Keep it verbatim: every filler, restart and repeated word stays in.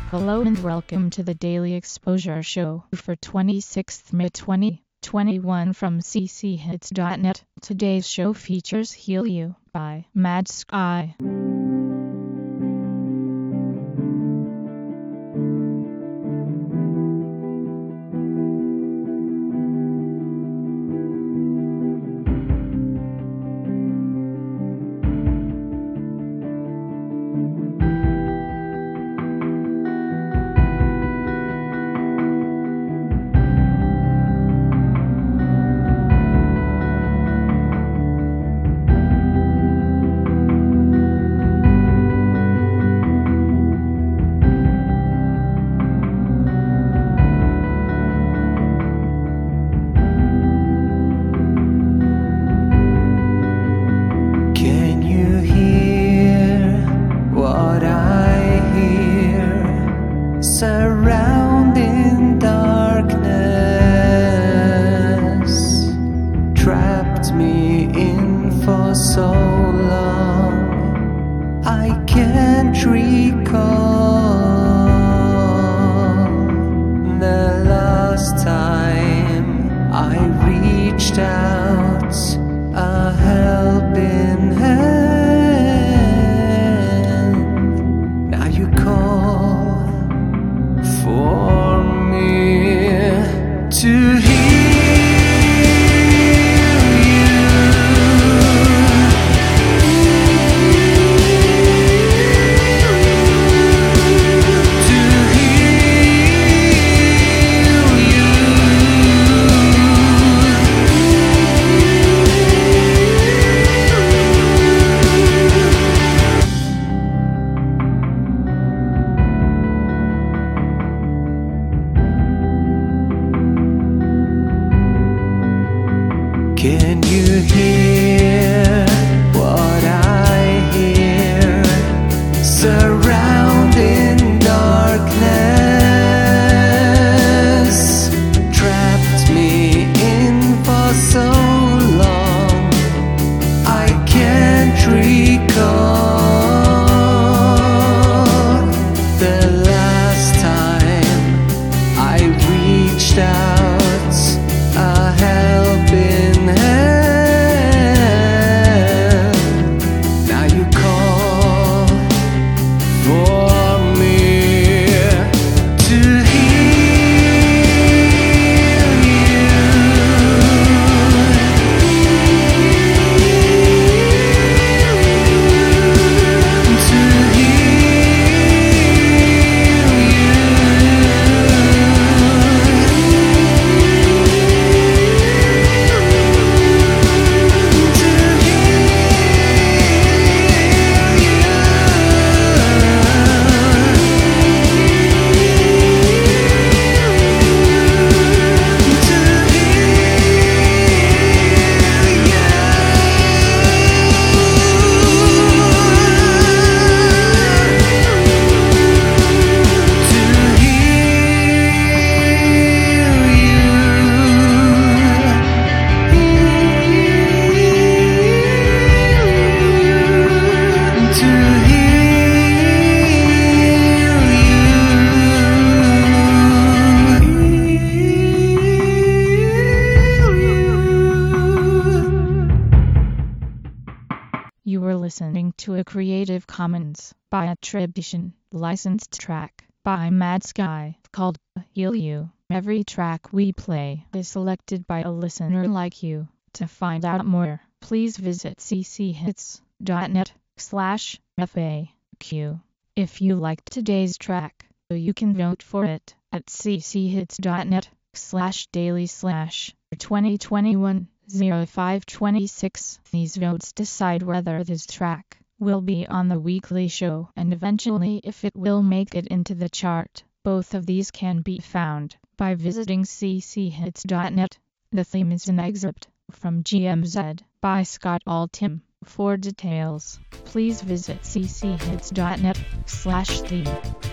Hello and welcome to the Daily Exposure Show for twenty-sixth May twenty twenty-one from c c hits dot net. Today's show features Heal You by Mad Sky. Surrounding darkness trapped me in for so long, I can't recall the last time I reached out a helping hand. Now you call for me to heal you, to heal you. Can you hear what I hear? Surrounding darkness trapped me in for so long, I can't recall the last time I reached out a helping hand. Now you call for me to heal you, to You were listening to a Creative Commons by attribution, licensed track by Mad Sky called Heal You. Every track we play is selected by a listener like you. To find out more, please visit c c hits dot net slash F A Q. If you liked today's track, you can vote for it at c c hits dot net slash daily slash twenty twenty-one oh five twenty-six. These votes decide whether this track will be on the weekly show and eventually if it will make it into the chart. Both of these can be found by visiting c c hits dot net. The theme is an excerpt from G M Z by Scott Altham. For details, please visit c c hits dot net slash theme.